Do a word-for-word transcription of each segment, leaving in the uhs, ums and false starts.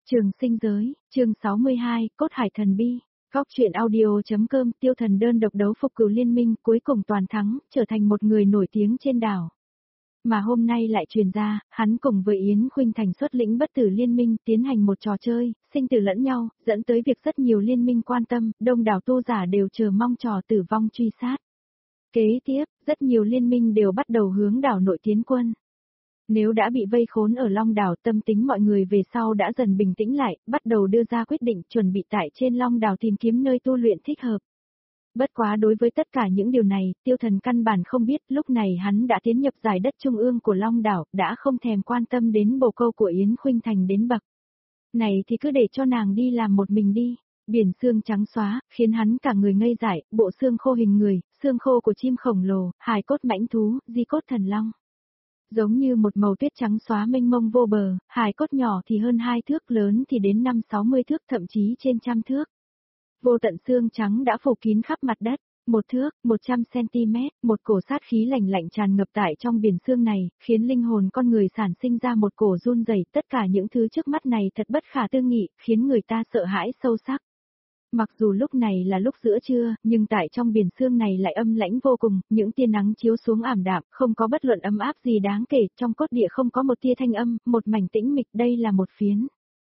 Trường sinh giới, chương sáu mươi hai, Cốt Hải Thần Bi. Góc truyện audio.com. Tiêu Thần đơn độc đấu phục Cửu Liên Minh, cuối cùng toàn thắng, trở thành một người nổi tiếng trên đảo. Mà hôm nay lại truyền ra, hắn cùng với Yến Khuynh Thành xuất lĩnh Bất Tử Liên Minh tiến hành một trò chơi, sinh tử lẫn nhau, dẫn tới việc rất nhiều liên minh quan tâm, đông đảo tu giả đều chờ mong trò tử vong truy sát. Kế tiếp, rất nhiều liên minh đều bắt đầu hướng đảo nội tiến quân. Nếu đã bị vây khốn ở Long đảo, tâm tính mọi người về sau đã dần bình tĩnh lại, bắt đầu đưa ra quyết định chuẩn bị tại trên Long đảo tìm kiếm nơi tu luyện thích hợp. Bất quá đối với tất cả những điều này, Tiêu Thần căn bản không biết, lúc này hắn đã tiến nhập giải đất trung ương của Long đảo, đã không thèm quan tâm đến bồ câu của Yến Khuynh Thành đến bậc. Này thì cứ để cho nàng đi làm một mình đi. Biển xương trắng xóa, khiến hắn cả người ngây dại, bộ xương khô hình người, xương khô của chim khổng lồ, hài cốt mãnh thú, di cốt thần long. Giống như một màu tuyết trắng xóa mênh mông vô bờ, hài cốt nhỏ thì hơn hai thước, lớn thì đến năm sáu mươi thước, thậm chí trên trăm thước. Vô tận xương trắng đã phủ kín khắp mặt đất, một thước, một trăm xăng-ti-mét, một cổ sát khí lạnh lạnh tràn ngập tại trong biển xương này, khiến linh hồn con người sản sinh ra một cổ run rẩy. Tất cả những thứ trước mắt này thật bất khả tư nghị, khiến người ta sợ hãi sâu sắc. Mặc dù lúc này là lúc giữa trưa, nhưng tại trong biển xương này lại âm lãnh vô cùng, những tia nắng chiếu xuống ảm đạm, không có bất luận ấm áp gì đáng kể, trong cốt địa không có một tia thanh âm, một mảnh tĩnh mịch, đây là một phiến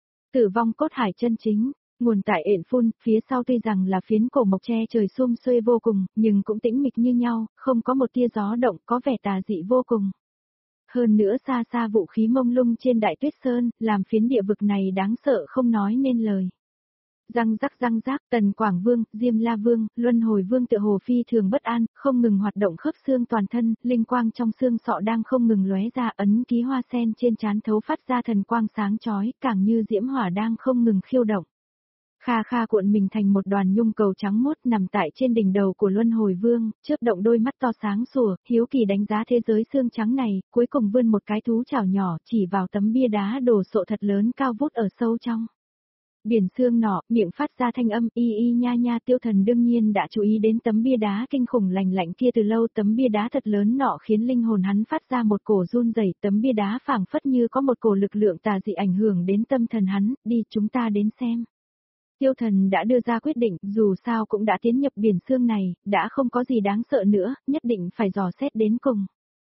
tử vong cốt hải chân chính. Nguồn tại ện phun, phía sau tuy rằng là phiến cổ mộc che trời sum xuê vô cùng, nhưng cũng tĩnh mịch như nhau, không có một tia gió động, có vẻ tà dị vô cùng. Hơn nữa xa xa vũ khí mông lung trên đại tuyết sơn, làm phiến địa vực này đáng sợ không nói nên lời. Răng rắc răng rác, Tần Quảng Vương, Diêm La Vương, Luân Hồi Vương tựa hồ phi thường bất an, không ngừng hoạt động khớp xương toàn thân, linh quang trong xương sọ đang không ngừng lóe ra, ấn ký hoa sen trên trán thấu phát ra thần quang sáng chói, càng như diễm hỏa đang không ngừng khiêu động. Kha Kha cuộn mình thành một đoàn nhung cầu trắng muốt nằm tại trên đỉnh đầu của Luân Hồi Vương, chớp động đôi mắt to sáng sủa, hiếu kỳ đánh giá thế giới xương trắng này, cuối cùng vươn một cái thú chảo nhỏ chỉ vào tấm bia đá đồ sộ thật lớn cao vút ở sâu trong. Biển xương nọ, miệng phát ra thanh âm y y nha nha. Tiêu Thần đương nhiên đã chú ý đến tấm bia đá kinh khủng lành lạnh kia từ lâu. Tấm bia đá thật lớn nọ khiến linh hồn hắn phát ra một cổ run rẩy. Tấm bia đá phảng phất như có một cổ lực lượng tà dị ảnh hưởng đến tâm thần hắn. Đi, chúng ta đến xem. Tiêu Thần đã đưa ra quyết định, dù sao cũng đã tiến nhập biển xương này, đã không có gì đáng sợ nữa, nhất định phải dò xét đến cùng.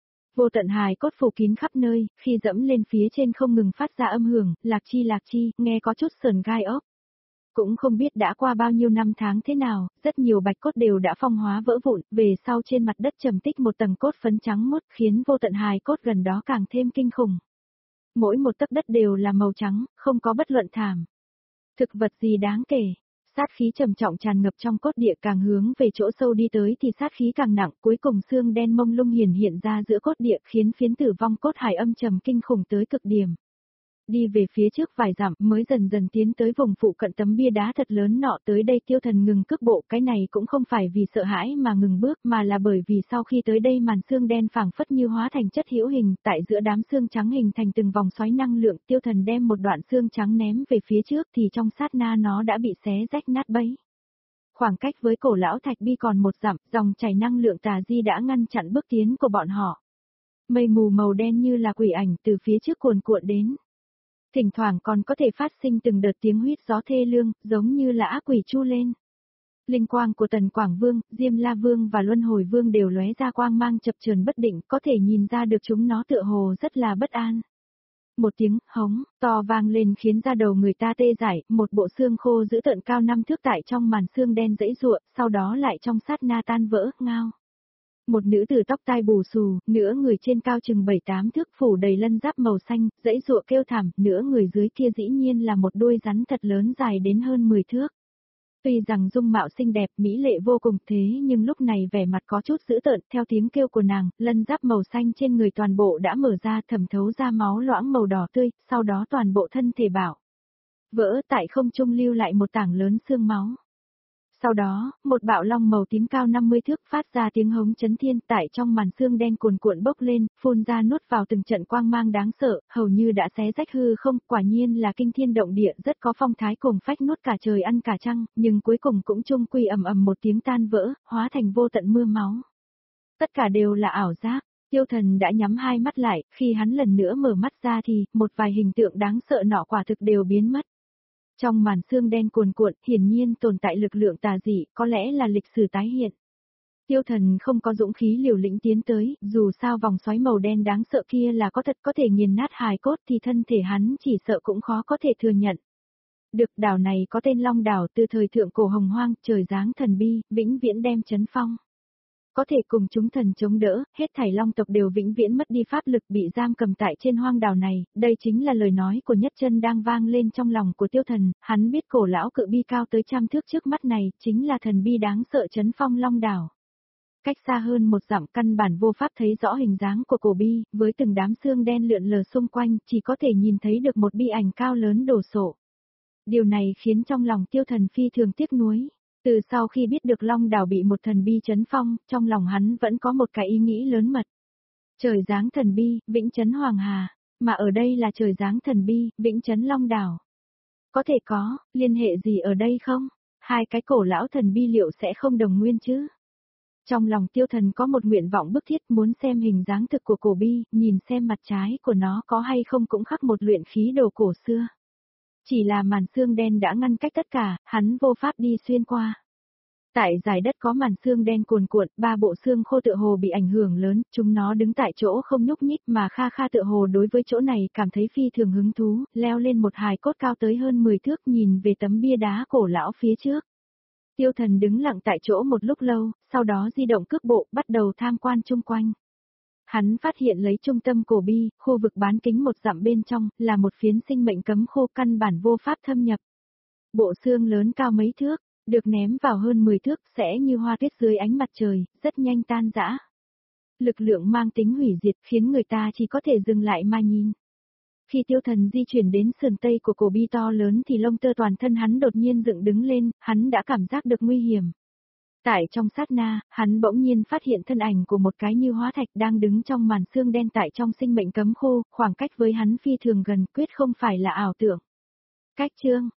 Vô tận hài cốt phủ kín khắp nơi, khi dẫm lên phía trên không ngừng phát ra âm hưởng, lạc chi lạc chi, nghe có chút sờn gai ốc. Cũng không biết đã qua bao nhiêu năm tháng thế nào, rất nhiều bạch cốt đều đã phong hóa vỡ vụn, về sau trên mặt đất trầm tích một tầng cốt phấn trắng muốt, khiến vô tận hài cốt gần đó càng thêm kinh khủng. Mỗi một tấc đất đều là màu trắng, không có bất luận thảm thực vật gì đáng kể. Sát khí trầm trọng tràn ngập trong cốt địa, càng hướng về chỗ sâu đi tới thì sát khí càng nặng, cuối cùng xương đen mông lung hiển hiện ra giữa cốt địa, khiến phiến tử vong cốt hải âm trầm kinh khủng tới cực điểm. Đi về phía trước vài dặm mới dần dần tiến tới vùng phụ cận tấm bia đá thật lớn nọ. Tới đây Tiêu Thần ngừng cước bộ, cái này cũng không phải vì sợ hãi mà ngừng bước, mà là bởi vì sau khi tới đây màn xương đen phảng phất như hóa thành chất hữu hình, tại giữa đám xương trắng hình thành từng vòng xoáy năng lượng. Tiêu Thần đem một đoạn xương trắng ném về phía trước thì trong sát na nó đã bị xé rách nát bấy. Khoảng cách với cổ lão thạch bi còn một dặm, dòng chảy năng lượng tà di đã ngăn chặn bước tiến của bọn họ. Mây mù màu đen như là quỷ ảnh từ phía trước cuồn cuộn đến. Thỉnh thoảng còn có thể phát sinh từng đợt tiếng huýt gió thê lương, giống như là ác quỷ chu lên. Linh quang của Tần Quảng Vương, Diêm La Vương và Luân Hồi Vương đều lóe ra quang mang chập chờn bất định, có thể nhìn ra được chúng nó tựa hồ rất là bất an. Một tiếng hống to vang lên khiến da đầu người ta tê dại, một bộ xương khô dữ tợn cao năm thước tại trong màn xương đen giãy giụa, sau đó lại trong sát na tan vỡ, ngao. Một nữ tử tóc tai bù xù, nửa người trên cao chừng bảy tám thước phủ đầy lân giáp màu xanh, giãy giụa kêu thảm, nửa người dưới kia dĩ nhiên là một đuôi rắn thật lớn dài đến hơn mười thước. Tuy rằng dung mạo xinh đẹp, mỹ lệ vô cùng, thế nhưng lúc này vẻ mặt có chút dữ tợn, theo tiếng kêu của nàng, lân giáp màu xanh trên người toàn bộ đã mở ra, thẩm thấu ra máu loãng màu đỏ tươi, sau đó toàn bộ thân thể bảo vỡ, tại không trung lưu lại một tảng lớn xương máu. Sau đó, một bạo long màu tím cao năm mươi thước phát ra tiếng hống chấn thiên, tại trong màn xương đen cuồn cuộn bốc lên, phun ra nuốt vào từng trận quang mang đáng sợ, hầu như đã xé rách hư không, quả nhiên là kinh thiên động địa, rất có phong thái cùng phách, nuốt cả trời ăn cả trăng, nhưng cuối cùng cũng chung quy ầm ầm một tiếng tan vỡ, hóa thành vô tận mưa máu. Tất cả đều là ảo giác. Tiêu Thần đã nhắm hai mắt lại, khi hắn lần nữa mở mắt ra thì, một vài hình tượng đáng sợ nọ quả thực đều biến mất. Trong màn sương đen cuồn cuộn, hiển nhiên tồn tại lực lượng tà dị, có lẽ là lịch sử tái hiện. Tiêu Thần không có dũng khí liều lĩnh tiến tới, dù sao vòng xoáy màu đen đáng sợ kia là có thật có thể nghiền nát hài cốt thì thân thể hắn chỉ sợ cũng khó có thể thừa nhận. Được, đảo này có tên Long đảo, từ thời thượng cổ hồng hoang, trời giáng thần bi, vĩnh viễn đem chấn phong. Có thể cùng chúng thần chống đỡ, hết thảy long tộc đều vĩnh viễn mất đi pháp lực, bị giam cầm tại trên hoang đảo này, đây chính là lời nói của Nhất Chân đang vang lên trong lòng của Tiêu Thần, hắn biết cổ lão cự bi cao tới trăm thước trước mắt này, chính là thần bi đáng sợ chấn phong Long đảo. Cách xa hơn một dặm, căn bản vô pháp thấy rõ hình dáng của cổ bi, với từng đám xương đen lượn lờ xung quanh, chỉ có thể nhìn thấy được một bi ảnh cao lớn đổ sộ. Điều này khiến trong lòng Tiêu Thần phi thường tiếc nuối. Từ sau khi biết được Long đảo bị một thần bi chấn phong, trong lòng hắn vẫn có một cái ý nghĩ lớn mật. Trời giáng thần bi, vĩnh chấn Hoàng Hà, mà ở đây là trời giáng thần bi, vĩnh chấn Long đảo. Có thể có, liên hệ gì ở đây không? Hai cái cổ lão thần bi liệu sẽ không đồng nguyên chứ? Trong lòng Tiêu Thần có một nguyện vọng bức thiết, muốn xem hình dáng thực của cổ bi, nhìn xem mặt trái của nó có hay không cũng khắc một luyện khí đồ cổ xưa. Chỉ là màn sương đen đã ngăn cách tất cả, hắn vô pháp đi xuyên qua. Tại giải đất có màn sương đen cuồn cuộn, ba bộ xương khô tựa hồ bị ảnh hưởng lớn, chúng nó đứng tại chỗ không nhúc nhích, mà Kha Kha tựa hồ đối với chỗ này cảm thấy phi thường hứng thú, leo lên một hài cốt cao tới hơn mười thước, nhìn về tấm bia đá cổ lão phía trước. Tiêu Thần đứng lặng tại chỗ một lúc lâu, sau đó di động cước bộ, bắt đầu tham quan chung quanh. Hắn phát hiện lấy trung tâm cổ bi, khu vực bán kính một dặm bên trong, là một phiến sinh mệnh cấm khô, căn bản vô pháp thâm nhập. Bộ xương lớn cao mấy thước, được ném vào hơn mười thước, sẽ như hoa tuyết dưới ánh mặt trời, rất nhanh tan rã. Lực lượng mang tính hủy diệt khiến người ta chỉ có thể dừng lại mà nhìn. Khi Tiêu Thần di chuyển đến sườn tây của cổ bi to lớn thì lông tơ toàn thân hắn đột nhiên dựng đứng lên, hắn đã cảm giác được nguy hiểm. Tại trong sát na, hắn bỗng nhiên phát hiện thân ảnh của một cái như hóa thạch đang đứng trong màn sương đen tại trong sinh mệnh cấm khô, khoảng cách với hắn phi thường gần, quyết không phải là ảo tưởng. Cách chương